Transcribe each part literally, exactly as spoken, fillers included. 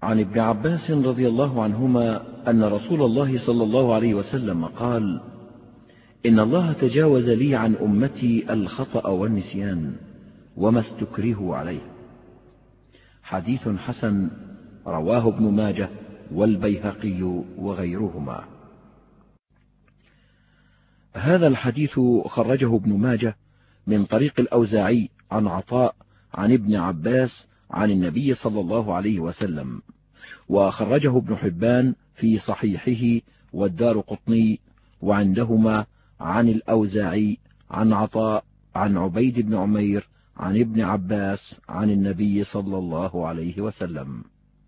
عن ابن عباس رضي الله عنهما أن رسول الله صلى الله عليه وسلم قال: إن الله تجاوز لي عن أمتي الخطأ والنسيان وما استكرهوا عليه. حديث حسن رواه ابن ماجه والبيهقي وغيرهما. هذا الحديث خرجه ابن ماجه من طريق الأوزاعي عن عطاء عن ابن عباس عن النبي صلى الله عليه وسلم، وخرجه ابن حبان في صحيحه والدارقطني وعندهما عن الأوزاعي عن عطاء عن عبيد بن عمير عن ابن عباس عن النبي صلى الله عليه وسلم.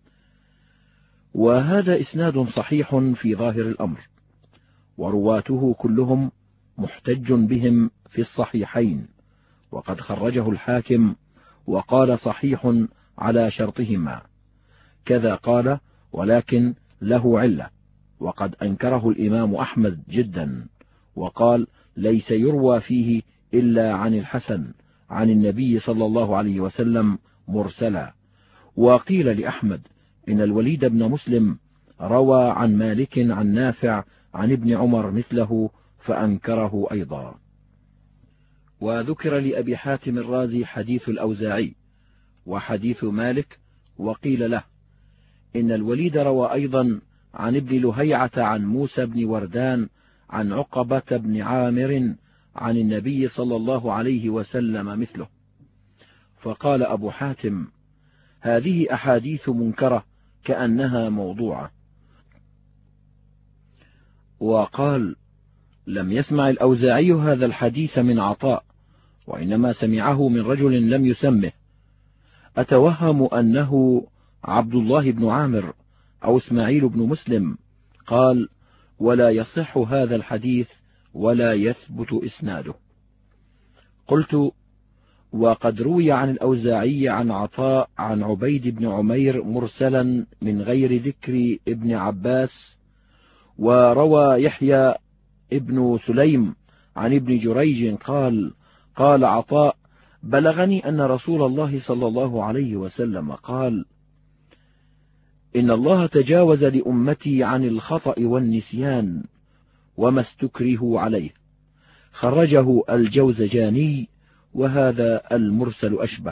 وهذا إسناد صحيح في ظاهر الأمر، ورواته كلهم محتج بهم في الصحيحين، وقد خرجه الحاكم وقال صحيح على شرطهما، كذا قال ولكن له علة، وقد أنكره الإمام أحمد جدا، وقال ليس يروى فيه إلا عن الحسن عن النبي صلى الله عليه وسلم مرسلا. وقيل لأحمد إن الوليد بن مسلم روى عن مالك عن نافع عن ابن عمر مثله فأنكره أيضا. وذكر لأبي حاتم الرازي حديث الأوزاعي وحديث مالك، وقيل له إن الوليد روى أيضا عن ابن لهيعة عن موسى بن وردان عن عقبة بن عامر عن النبي صلى الله عليه وسلم مثله. فقال أبو حاتم: هذه أحاديث منكرة كأنها موضوعة. وقال: لم يسمع الأوزاعي هذا الحديث من عطاء، وإنما سمعه من رجل لم يسمه، أتوهم أنه عبد الله بن عامر أو اسماعيل بن مسلم. قال: ولا يصح هذا الحديث ولا يثبت إسناده. قلت: وقد روي عن الأوزاعي عن عطاء عن عبيد بن عمير مرسلا من غير ذكر ابن عباس. وروى يحيى ابن سليم عن ابن جريج قال: قال عطاء: بلغني أن رسول الله صلى الله عليه وسلم قال: إن الله تجاوز لأمتي عن الخطأ والنسيان وما استكرهوا عليه. خرجه الجوزجاني، وهذا المرسل أشبه.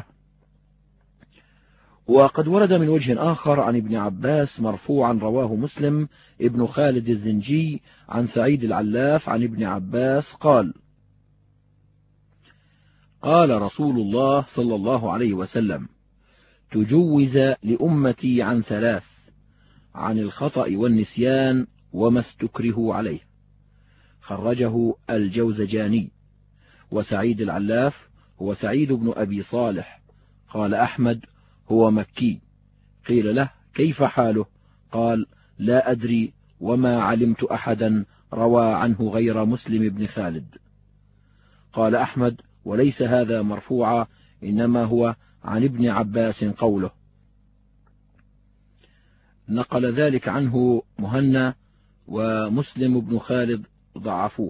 وقد ورد من وجه آخر عن ابن عباس مرفوعا رواه مسلم ابن خالد الزنجي عن سعيد العلاف عن ابن عباس قال: قال رسول الله صلى الله عليه وسلم: تجوز لأمتي عن ثلاث: عن الخطأ والنسيان وما استكرهوا عليه. خرجه الجوزجاني. وسعيد العلاف هو سعيد بن أبي صالح. قال أحمد: هو مكي. قيل له: كيف حاله؟ قال: لا أدري، وما علمت أحدا روى عنه غير مسلم بن خالد. قال أحمد: وليس هذا مرفوعا، إنما هو عن ابن عباس قوله. نقل ذلك عنه مهنا ومسلم بن خالد ضعفوه.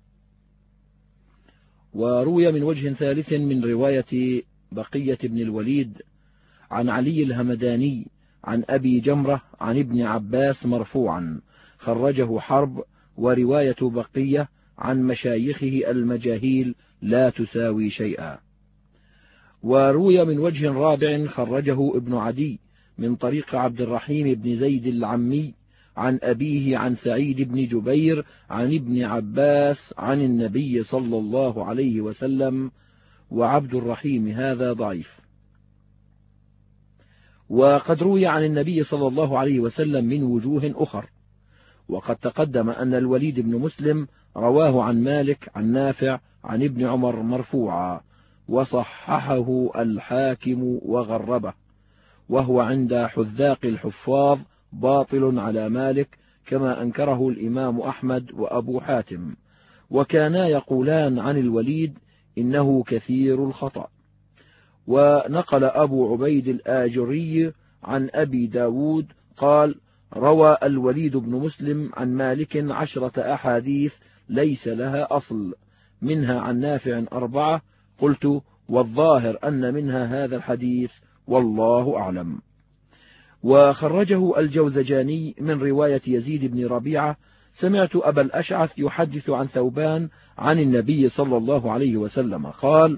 وروي من وجه ثالث من رواية بقية بن الوليد عن علي الهمداني عن أبي جمرة عن ابن عباس مرفوعا. خرجه حرب. ورواية بقية عن مشايخه المجاهيل لا تساوي شيئا. وروي من وجه رابع خرجه ابن عدي من طريق عبد الرحيم بن زيد العمي عن أبيه عن سعيد بن جبير عن ابن عباس عن النبي صلى الله عليه وسلم، وعبد الرحيم هذا ضعيف. وقد روي عن النبي صلى الله عليه وسلم من وجوه أخر. وقد تقدم أن الوليد بن مسلم رواه عن مالك عن نافع عن ابن عمر مرفوعا، وصححه الحاكم وغربه، وهو عند حذاق الحفاظ باطل على مالك، كما أنكره الإمام أحمد وأبو حاتم، وكانا يقولان عن الوليد إنه كثير الخطأ. ونقل أبو عبيد الآجري عن أبي داود قال: روى الوليد بن مسلم عن مالك عشرة أحاديث ليس لها أصل، منها عن نافع أربعة. قلت: والظاهر أن منها هذا الحديث، والله أعلم. وخرجه الجوزجاني من رواية يزيد بن ربيعة: سمعت أبا الأشعث يحدث عن ثوبان عن النبي صلى الله عليه وسلم قال: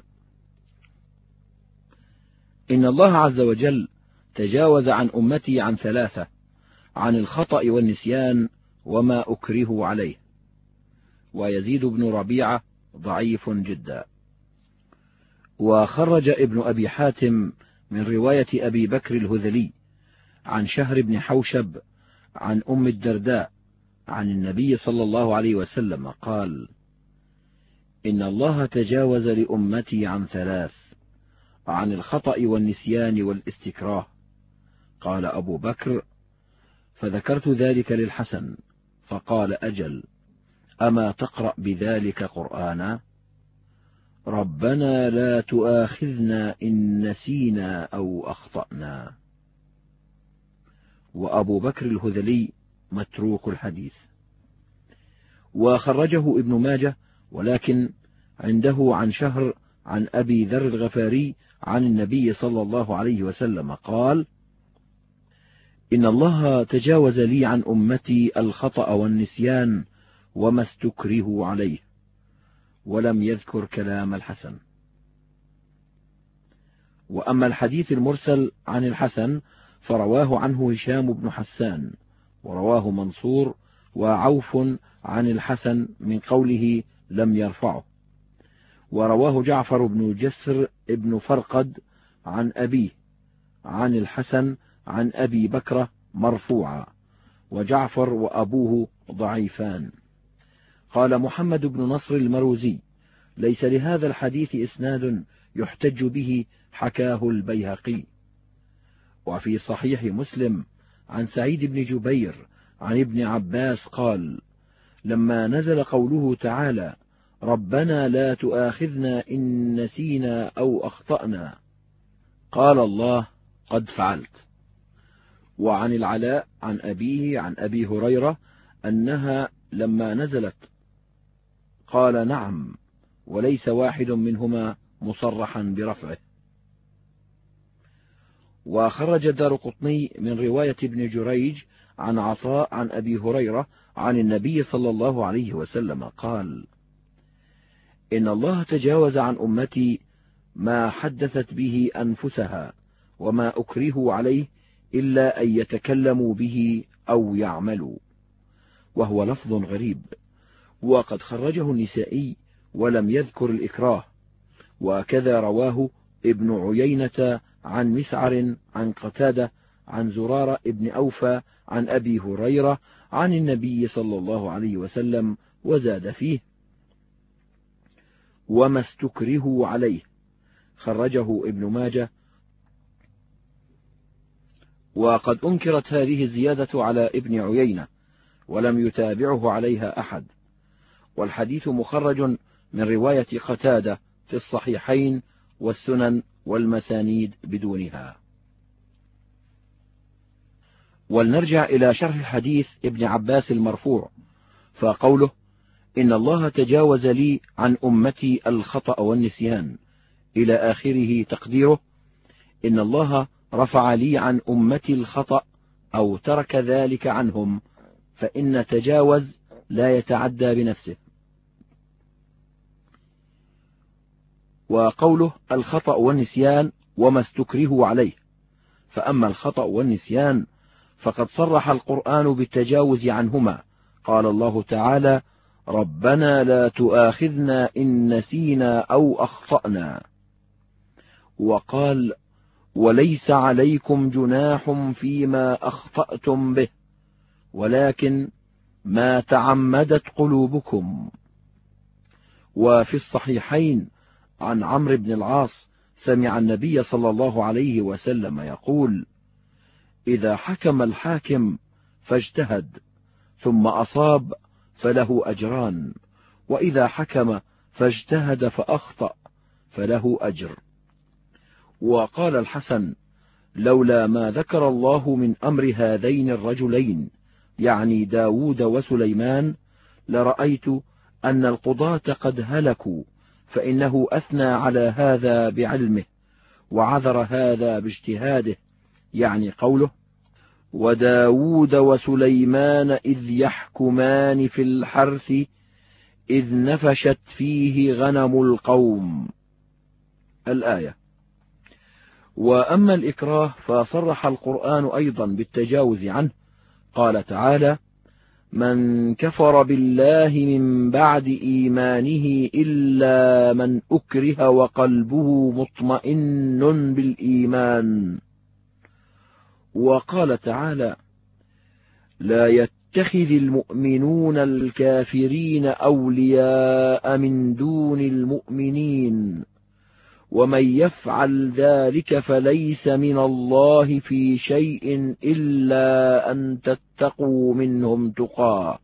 إن الله عز وجل تجاوز عن أمتي عن ثلاثة: عن الخطأ والنسيان وما أكره عليه. ويزيد بن ربيعة ضعيف جدا. وخرج ابن أبي حاتم من رواية أبي بكر الهذلي عن شهر بن حوشب عن أم الدرداء عن النبي صلى الله عليه وسلم قال: إن الله تجاوز لأمتي عن ثلاث: عن الخطأ والنسيان والاستكراه. قال أبو بكر: فذكرت ذلك للحسن فقال: أجل، أما تقرأ بذلك قرآنا؟ ربنا لا تؤاخذنا إن نسينا أو أخطأنا. وأبو بكر الهذلي متروك الحديث. وخرجه ابن ماجه ولكن عنده عن شهر عن أبي ذر الغفاري عن النبي صلى الله عليه وسلم قال: إن الله تجاوز لي عن أمتي الخطأ والنسيان وما استكرهوا عليه. ولم يذكر كلام الحسن. وأما الحديث المرسل عن الحسن فرواه عنه هشام بن حسان، ورواه منصور وعوف عن الحسن من قوله لم يرفعه. ورواه جعفر بن جسر بن فرقد عن أبيه عن الحسن عن أبي بكرة مرفوعا، وجعفر وأبوه ضعيفان. قال محمد بن نصر المروزي: ليس لهذا الحديث إسناد يحتج به، حكاه البيهقي. وفي صحيح مسلم عن سعيد بن جبير عن ابن عباس قال: لما نزل قوله تعالى: ربنا لا تؤاخذنا إن نسينا أو أخطأنا، قال الله: قد فعلت. وعن العلاء عن أبيه عن أبي هريرة أنها لما نزلت قال: نعم، وليس واحد منهما مصرحا برفعه. وخرج الدارقطني من رواية ابن جريج عن عطاء عن أبي هريرة عن النبي صلى الله عليه وسلم قال: إن الله تجاوز عن أمتي ما حدثت به أنفسها وما أكرهوا عليه إلا أن يتكلموا به أو يعملوا. وهو لفظ غريب، وقد خرجه النسائي ولم يذكر الإكراه. وكذا رواه ابن عيينة عن مسعر عن قتادة عن زرارة ابن أوفى عن أبي هريرة عن النبي صلى الله عليه وسلم، وزاد فيه: وما استكرهوا عليه. خرجه ابن ماجه. وقد أنكرت هذه الزيادة على ابن عيينة ولم يتابعه عليها أحد. والحديث مخرج من رواية قتادة في الصحيحين والسنن والمسانيد بدونها. ولنرجع إلى شرح الحديث ابن عباس المرفوع، فقوله: إن الله تجاوز لي عن أمتي الخطأ والنسيان إلى آخره، تقديره: إن الله رفع لي عن أمتي الخطأ أو ترك ذلك عنهم، فإن تجاوز لا يتعدى بنفسه. وقوله الخطأ والنسيان وما استكرهوا عليه، فأما الخطأ والنسيان فقد صرح القرآن بالتجاوز عنهما. قال الله تعالى: ربنا لا تؤاخذنا إن نسينا أو أخطأنا. وقال: وليس عليكم جناح فيما أخطأتم به ولكن ما تعمدت قلوبكم. وفي الصحيحين عن عمرو بن العاص سمع النبي صلى الله عليه وسلم يقول: إذا حكم الحاكم فاجتهد ثم أصاب فله أجران، وإذا حكم فاجتهد فأخطأ فله أجر. وقال الحسن: لولا ما ذكر الله من أمر هذين الرجلين، يعني داود وسليمان، لرأيت أن القضاة قد هلكوا، فإنه أثنى على هذا بعلمه وعذر هذا باجتهاده، يعني قوله: وداود وسليمان إذ يحكمان في الحرث إذ نفشت فيه غنم القوم. الآية. وأما الإكراه فصرح القرآن أيضا بالتجاوز عنه، قال تعالى: من كفر بالله من بعد إيمانه إلا من أكره وقلبه مطمئن بالإيمان. وقال تعالى: لا يتخذ المؤمنون الكافرين أولياء من دون المؤمنين ومن يفعل ذلك فليس من الله في شيء إلا أن تتقوا منهم تقاه.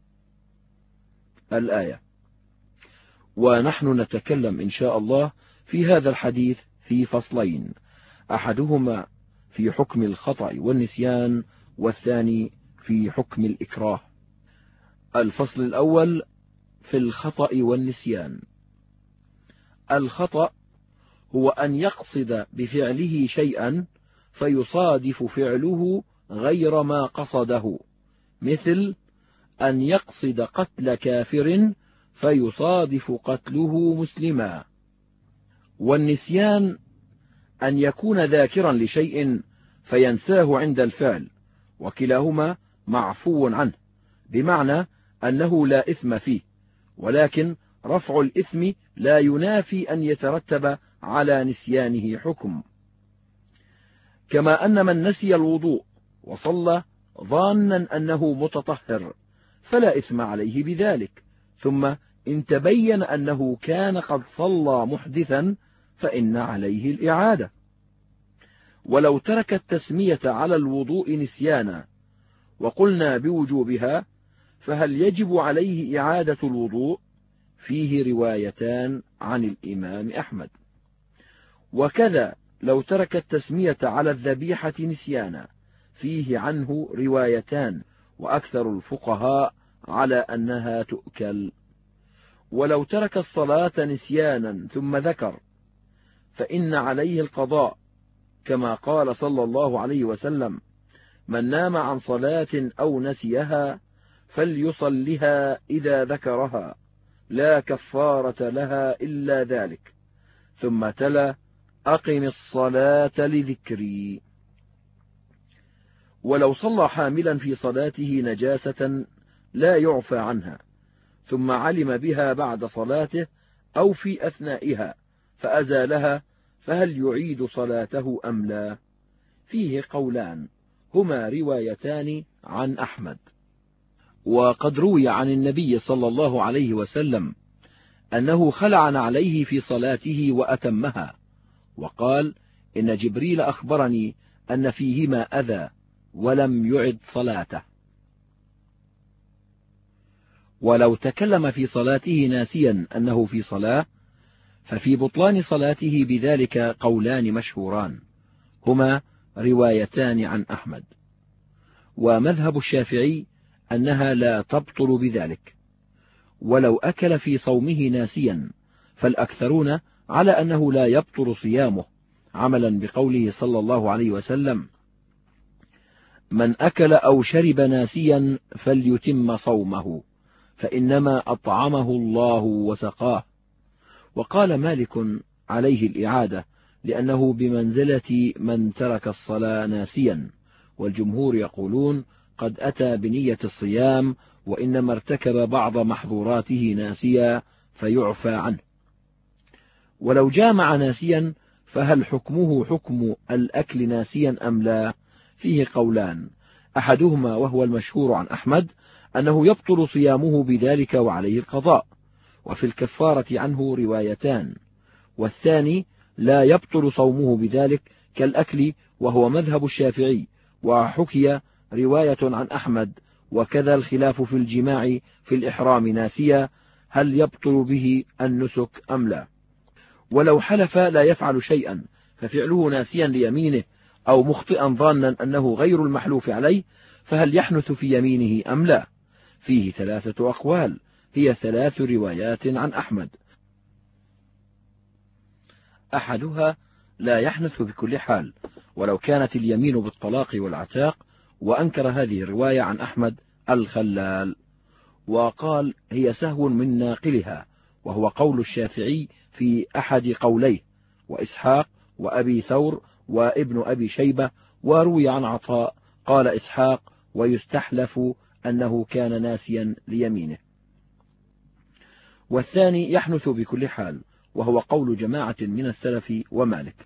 الآية. ونحن نتكلم إن شاء الله في هذا الحديث في فصلين، أحدهما في حكم الخطأ والنسيان، والثاني في حكم الإكراه. الفصل الأول في الخطأ والنسيان. الخطأ هو أن يقصد بفعله شيئا فيصادف فعله غير ما قصده، مثل أن يقصد قتل كافر فيصادف قتله مسلما. والنسيان أن يكون ذاكرا لشيء فينساه عند الفعل، وكلاهما معفو عنه، بمعنى أنه لا إثم فيه، ولكن رفع الإثم لا ينافي أن يترتب على نسيانه حكم. كما أن من نسي الوضوء وصلى ظانا أنه متطهر فلا إثم عليه بذلك، ثم إن تبين أنه كان قد صلى محدثا فإن عليه الإعادة. ولو ترك التسمية على الوضوء نسيانا وقلنا بوجوبها، فهل يجب عليه إعادة الوضوء؟ فيه روايتان عن الإمام أحمد. وكذا لو ترك التسمية على الذبيحة نسيانا، فيه عنه روايتان، وأكثر الفقهاء على أنها تؤكل. ولو ترك الصلاة نسيانا ثم ذكر فإن عليه القضاء، كما قال صلى الله عليه وسلم: من نام عن صلاة أو نسيها فليصلها إذا ذكرها، لا كفارة لها إلا ذلك. ثم تلا: أقم الصلاة لذكري. ولو صلى حاملا في صلاته نجاسة لا يعفى عنها، ثم علم بها بعد صلاته أو في أثنائها فأزالها، فهل يعيد صلاته أم لا؟ فيه قولان، هما روايتان عن أحمد. وقد روي عن النبي صلى الله عليه وسلم أنه خلع عليه في صلاته وأتمها، وقال: إن جبريل أخبرني أن فيهما أذى، ولم يعد صلاته. ولو تكلم في صلاته ناسيا أنه في صلاة، ففي بطلان صلاته بذلك قولان مشهوران، هما روايتان عن أحمد. ومذهب الشافعي أنها لا تبطل بذلك. ولو أكل في صومه ناسيا، فالأكثرون على أنه لا يبطل صيامه، عملا بقوله صلى الله عليه وسلم: من أكل أو شرب ناسيا فليتم صومه، فإنما أطعمه الله وسقاه. وقال مالك: عليه الإعادة، لأنه بمنزلة من ترك الصلاة ناسيا. والجمهور يقولون: قد أتى بنية الصيام، وإنما ارتكب بعض محظوراته ناسيا فيعفى عنه. ولو جامع ناسيا، فهل حكمه حكم الأكل ناسيا أم لا؟ فيه قولان، أحدهما وهو المشهور عن أحمد أنه يبطل صيامه بذلك وعليه القضاء، وفي الكفارة عنه روايتان، والثاني لا يبطل صومه بذلك كالأكل، وهو مذهب الشافعي. وحكي رواية عن أحمد، وكذا الخلاف في الجماع في الإحرام ناسيا، هل يبطل به النسك أم لا؟ ولو حلف لا يفعل شيئا ففعله ناسيا ليمينه أو مخطئا ظانا أنه غير المحلوف عليه، فهل يحنث في يمينه أم لا؟ فيه ثلاثة أقوال، هي ثلاث روايات عن أحمد. أحدها: لا يحنث بكل حال، ولو كانت اليمين بالطلاق والعتاق، وأنكر هذه الرواية عن أحمد الخلال، وقال هي سهو من ناقلها، وهو قول الشافعي في أحد قوليه وإسحاق وأبي ثور وابن أبي شيبة. وروي عن عطاء قال إسحاق ويستحلف أنه كان ناسيا ليمينه. والثاني يحنث بكل حال، وهو قول جماعة من السلف ومالك.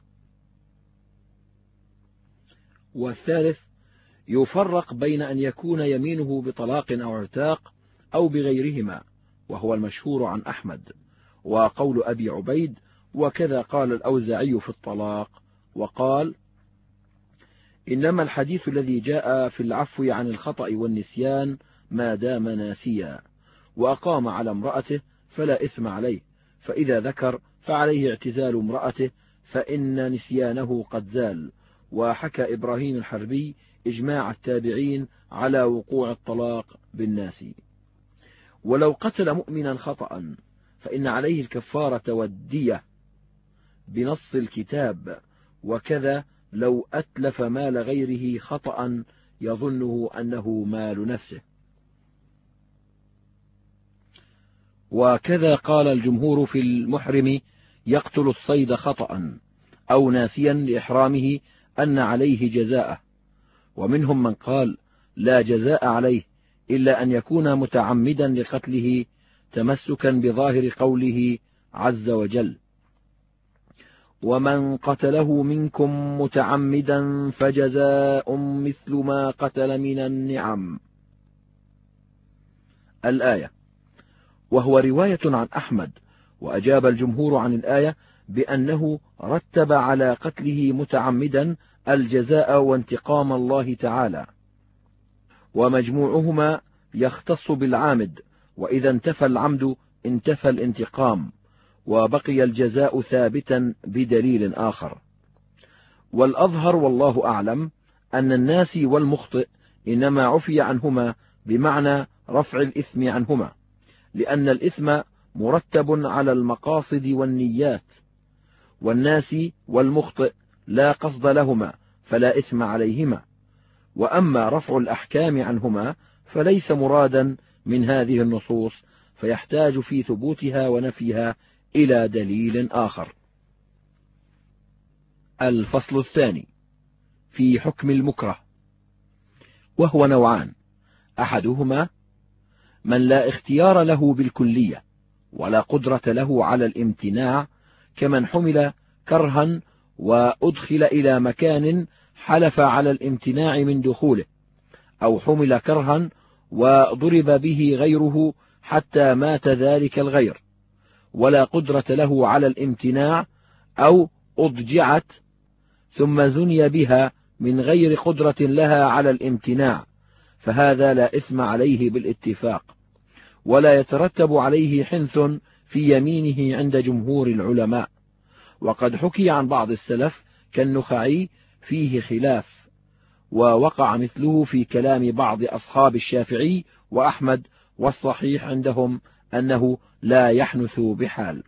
والثالث يفرق بين أن يكون يمينه بطلاق أو عتاق أو بغيرهما، وهو المشهور عن أحمد وقول أبي عبيد، وكذا قال الأوزاعي في الطلاق، وقال إنما الحديث الذي جاء في العفو عن الخطأ والنسيان ما دام ناسيا، وأقام على امرأته فلا إثم عليه، فإذا ذكر فعليه اعتزال امرأته فإن نسيانه قد زال. وحكى إبراهيم الحربي إجماع التابعين على وقوع الطلاق بالناس. ولو قتل مؤمنا خطأ فإن عليه الكفارة والدية بنص الكتاب، وكذا لو أتلف مال غيره خطأ يظنه أنه مال نفسه. وكذا قال الجمهور في المحرم يقتل الصيد خطأ أو ناسيا لإحرامه أن عليه جزاءه، ومنهم من قال لا جزاء عليه إلا أن يكون متعمدا لقتله تمسكا بظاهر قوله عز وجل ومن قتله منكم متعمدا فجزاء مثل ما قتل من النعم الآية. وهو رواية عن أحمد، وأجاب الجمهور عن الآية بأنه رتب على قتله متعمدا الجزاء وانتقام الله تعالى، ومجموعهما يختص بالعامد، وإذا انتفى العمد انتفى الانتقام، وبقي الجزاء ثابتا بدليل آخر. والأظهر والله أعلم أن الناسي والمخطئ إنما عفي عنهما بمعنى رفع الإثم عنهما، لأن الإثم مرتب على المقاصد والنيات، والناسي والمخطئ لا قصد لهما فلا إثم عليهما. وأما رفع الأحكام عنهما فليس مرادا من هذه النصوص، فيحتاج في ثبوتها ونفيها إلى دليل آخر. الفصل الثاني في حكم المكره، وهو نوعان: أحدهما من لا اختيار له بالكلية ولا قدرة له على الامتناع، كمن حمل كرها وأدخل إلى مكان حلف على الامتناع من دخوله، أو حمل كرها وضرب به غيره حتى مات ذلك الغير ولا قدرة له على الامتناع، أو أضجعت ثم زني بها من غير قدرة لها على الامتناع، فهذا لا إثم عليه بالاتفاق، ولا يترتب عليه حنث في يمينه عند جمهور العلماء. وقد حكي عن بعض السلف كالنخعي فيه خلاف، ووقع مثله في كلام بعض أصحاب الشافعي وأحمد، والصحيح عندهم أنه لا يحنث بحال.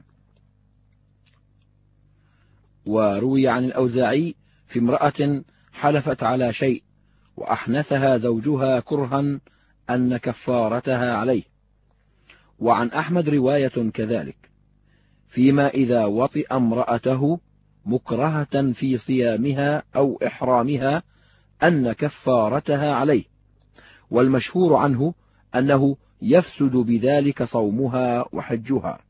وروي عن الأوزاعي في امرأة حلفت على شيء وأحنثها زوجها كرها أن كفارتها عليه. وعن أحمد رواية كذلك فيما إذا وطئ امرأته مكرهة في صيامها أو إحرامها أن كفارتها عليه، والمشهور عنه أنه يفسد بذلك صومها وحجها.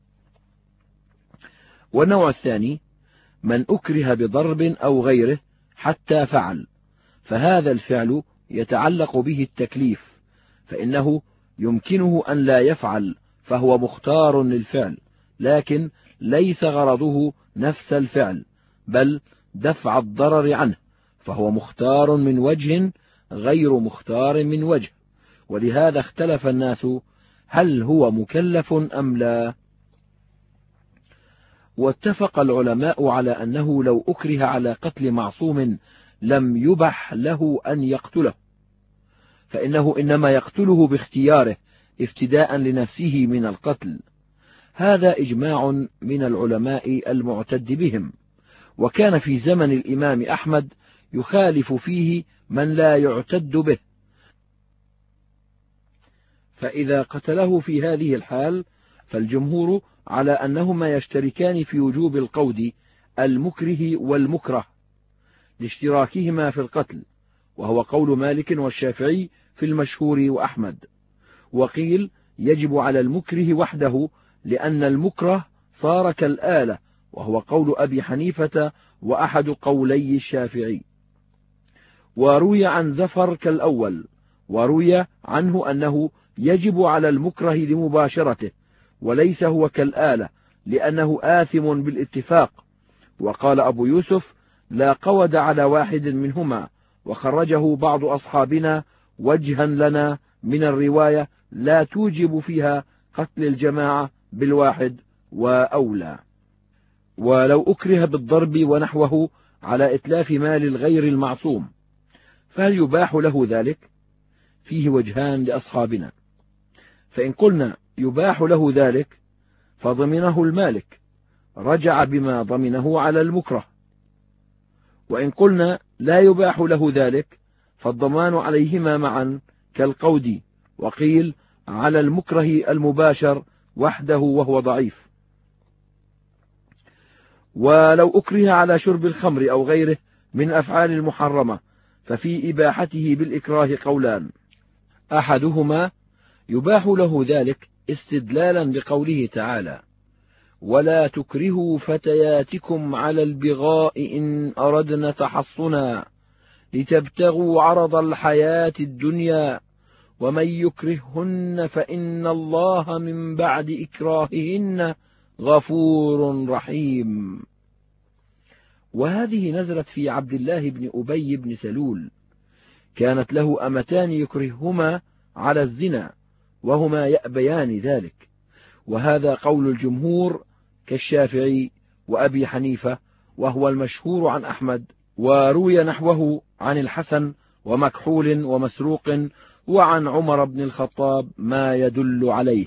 والنوع الثاني من أكره بضرب أو غيره حتى فعل، فهذا الفعل يتعلق به التكليف، فإنه يمكنه أن لا يفعل فهو مختار للفعل، لكن ليس غرضه نفس الفعل بل دفع الضرر عنه، فهو مختار من وجه غير مختار من وجه. ولهذا اختلف الناس هل هو مكلف أم لا. واتفق العلماء على أنه لو أكره على قتل معصوم لم يبح له أن يقتله، فإنه إنما يقتله باختياره افتداء لنفسه من القتل. هذا إجماع من العلماء المعتد بهم، وكان في زمن الإمام أحمد يخالف فيه من لا يعتد به، فإذا قتله في هذه الحال فالجمهور على أنهما يشتركان في وجوب القود المكره والمكره لاشتراكهما في القتل، وهو قول مالك والشافعي في المشهور وأحمد. وقيل يجب على المكره وحده لأن المكره صار كالآلة، وهو قول أبي حنيفة وأحد قولي الشافعي. وروي عن زفر كالأول، وروي عنه أنه يجب على المكره لمباشرته وليس هو كالآلة لأنه آثم بالاتفاق. وقال أبو يوسف لا قود على واحد منهما، وخرجه بعض أصحابنا وجها لنا من الرواية لا توجب فيها قتل الجماعة بالواحد وأولى. ولو أكره بالضرب ونحوه على إتلاف مال الغير المعصوم فهل يباح له ذلك؟ فيه وجهان لأصحابنا، فإن قلنا يباح له ذلك فضمنه المالك رجع بما ضمنه على المكره، وإن قلنا لا يباح له ذلك فالضمان عليهما معا كالقود، وقيل على المكره المباشر وحده وهو ضعيف. ولو أكره على شرب الخمر أو غيره من الأفعال المحرمة ففي إباحته بالإكراه قولان، أحدهما يباح له ذلك استدلالا بقوله تعالى ولا تكرهوا فتياتكم على البغاء إن أردنا تحصنا لتبتغوا عرض الحياة الدنيا ومن يكرههن فإن الله من بعد إكراههن غفور رحيم. وهذه نزلت في عبد الله بن أبي بن سلول، كانت له أمتان يكرههما على الزنا وهما يأبيان ذلك، وهذا قول الجمهور كالشافعي وأبي حنيفة، وهو المشهور عن أحمد. وروي نحوه عن الحسن ومكحول ومسروق وعن عمر بن الخطاب ما يدل عليه.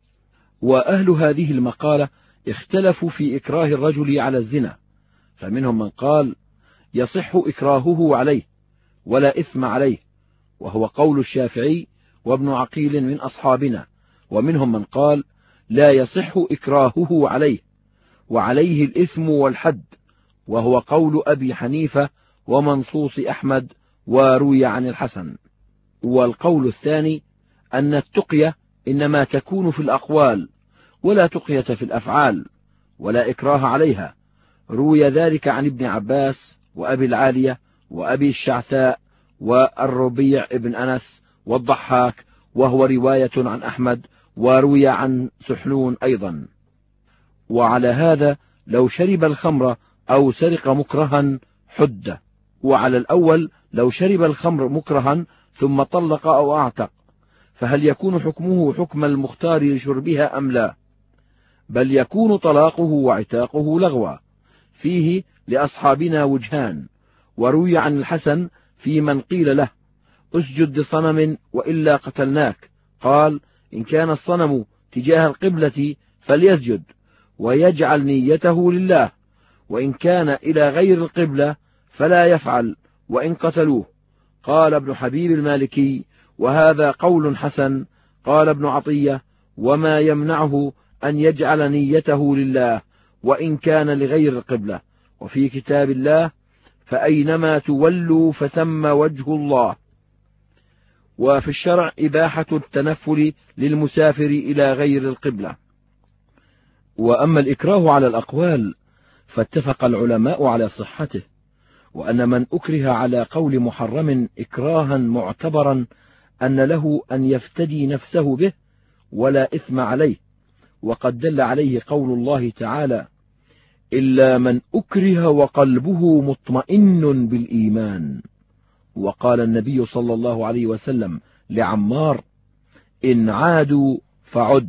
وأهل هذه المقالة اختلفوا في إكراه الرجل على الزنا، فمنهم من قال يصح إكراهه عليه ولا إثم عليه، وهو قول الشافعي وابن عقيل من أصحابنا. ومنهم من قال لا يصح إكراهه عليه وعليه الإثم والحد، وهو قول أبي حنيفة ومنصوص أحمد وروي عن الحسن. والقول الثاني أن التقية إنما تكون في الأقوال ولا تقية في الأفعال ولا إكراه عليها، روي ذلك عن ابن عباس وأبي العالية وأبي الشعثاء والربيع ابن أنس والضحاك، وهو رواية عن أحمد، وروي عن سحنون أيضا. وعلى هذا لو شرب الخمر أو سرق مكرها حد، وعلى الأول لو شرب الخمر مكرها ثم طلق أو أعتق فهل يكون حكمه حكم المختار لشربها أم لا؟ بل يكون طلاقه وعتاقه لغوا. فيه لأصحابنا وجهان، وروي عن الحسن في من قيل له اسجد لصنم وإلا قتلناك، قال إن كان الصنم تجاه القبلة فليسجد ويجعل نيته لله، وإن كان إلى غير القبلة فلا يفعل وإن قتلوه. قال ابن حبيب المالكي وهذا قول حسن. قال ابن عطية وما يمنعه أن يجعل نيته لله وإن كان لغير القبلة. وفي كتاب الله فأينما تولوا فثم وجه الله. وفي الشرع إباحة التنفل للمسافر إلى غير القبلة. وأما الإكراه على الأقوال فاتفق العلماء على صحته، وأن من أكره على قول محرم إكراها معتبرا أن له أن يفتدي نفسه به ولا إثم عليه، وقد دل عليه قول الله تعالى إلا من أكره وقلبه مطمئن بالإيمان. وقال النبي صلى الله عليه وسلم لعمار إن عادوا فعد.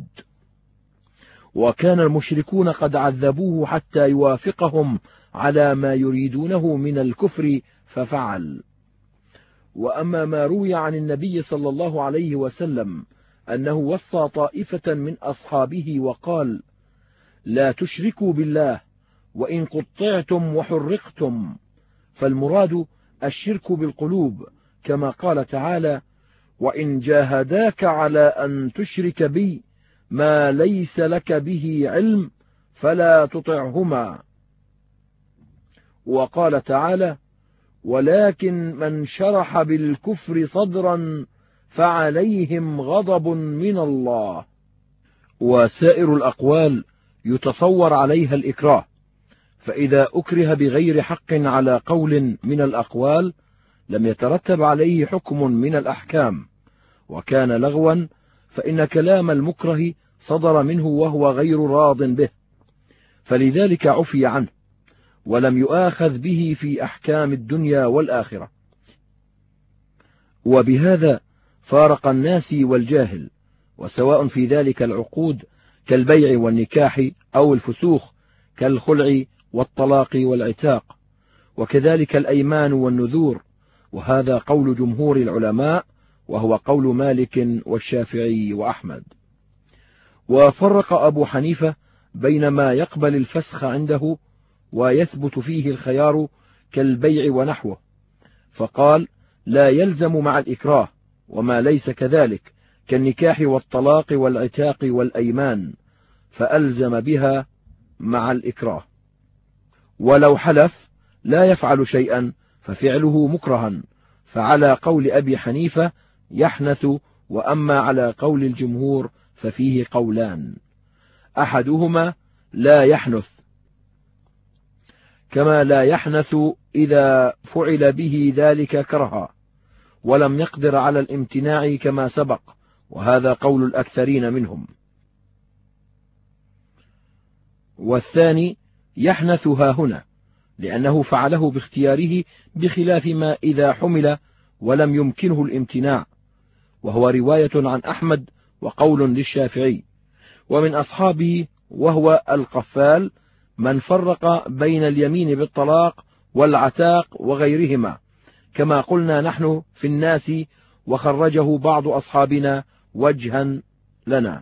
وكان المشركون قد عذبوه حتى يوافقهم على ما يريدونه من الكفر ففعل. وأما ما روي عن النبي صلى الله عليه وسلم أنه وصى طائفة من أصحابه وقال لا تشركوا بالله وإن قطعتم وحرقتم، فالمراد الشرك بالقلوب كما قال تعالى وإن جاهداك على أن تشرك بي ما ليس لك به علم فلا تطعهما. وقال تعالى: ولكن من شرح بالكفر صدرا فعليهم غضب من الله. وسائر الأقوال يتصور عليها الإكراه، فإذا أكره بغير حق على قول من الأقوال لم يترتب عليه حكم من الأحكام، وكان لغوا، فإن كلام المكره صدر منه وهو غير راض به، فلذلك عفي عنه ولم يؤاخذ به في أحكام الدنيا والآخرة. وبهذا فارق الناسي والجاهل، وسواء في ذلك العقود كالبيع والنكاح، أو الفسوخ كالخلع والطلاق والعتاق، وكذلك الأيمان والنذور، وهذا قول جمهور العلماء، وهو قول مالك والشافعي وأحمد. وفرق أبو حنيفة بين ما يقبل الفسخ عنده ويثبت فيه الخيار كالبيع ونحوه، فقال: لا يلزم مع الإكراه، وما ليس كذلك كالنكاح والطلاق والعتاق والأيمان فألزم بها مع الإكراه. ولو حلف لا يفعل شيئا ففعله مكرها، فعلى قول أبي حنيفة يحنث، وأما على قول الجمهور ففيه قولان: أحدهما لا يحنث، كما لا يحنث إذا فعل به ذلك كرها ولم يقدر على الامتناع كما سبق، وهذا قول الأكثرين منهم. والثاني يحنث ها هنا لأنه فعله باختياره، بخلاف ما إذا حمل ولم يمكنه الامتناع، وهو رواية عن أحمد وقول للشافعي. ومن أصحابه وهو القفال من فرق بين اليمين بالطلاق والعتاق وغيرهما، كما قلنا نحن في الناس، وخرجه بعض أصحابنا وجها لنا.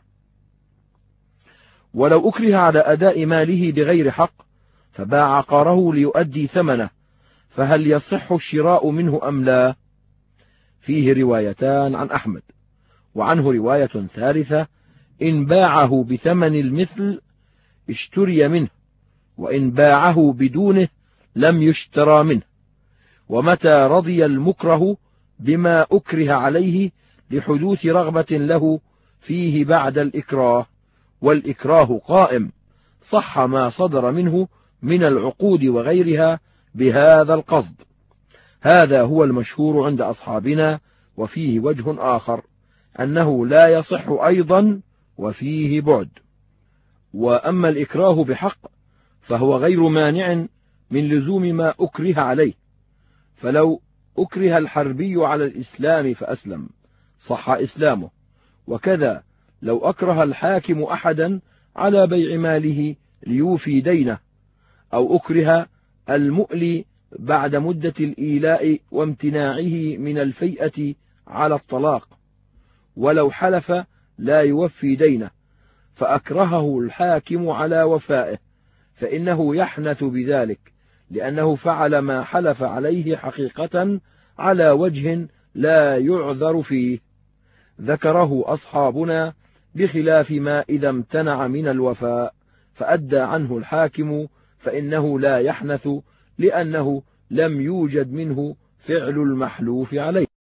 ولو أكره على أداء ماله بغير حق فباع عقاره ليؤدي ثمنه، فهل يصح الشراء منه أم لا؟ فيه روايتان عن أحمد، وعنه رواية ثالثة: إن باعه بثمن المثل اشتري منه، وإن باعه بدونه لم يشترى منه. ومتى رضي المكره بما أكره عليه لحدوث رغبة له فيه بعد الإكراه، والإكراه قائم، صح ما صدر منه من العقود وغيرها بهذا القصد. هذا هو المشهور عند أصحابنا، وفيه وجه آخر أنه لا يصح أيضا، وفيه بعد. وأما الإكراه بحق فهو غير مانع من لزوم ما أكره عليه، فلو أكره الحربي على الإسلام فأسلم صح إسلامه، وكذا لو أكره الحاكم أحدا على بيع ماله ليوفي دينه، أو أكره المؤلي بعد مدة الإيلاء وامتناعه من الفيئة على الطلاق، ولو حلف لا يوفي دينه فأكرهه الحاكم على وفائه، فإنه يحنث بذلك، لأنه فعل ما حلف عليه حقيقة على وجه لا يعذر فيه. ذكره أصحابنا بخلاف ما إذا امتنع من الوفاء فأدى عنه الحاكم، فإنه لا يحنث، لأنه لم يوجد منه فعل المحلوف عليه.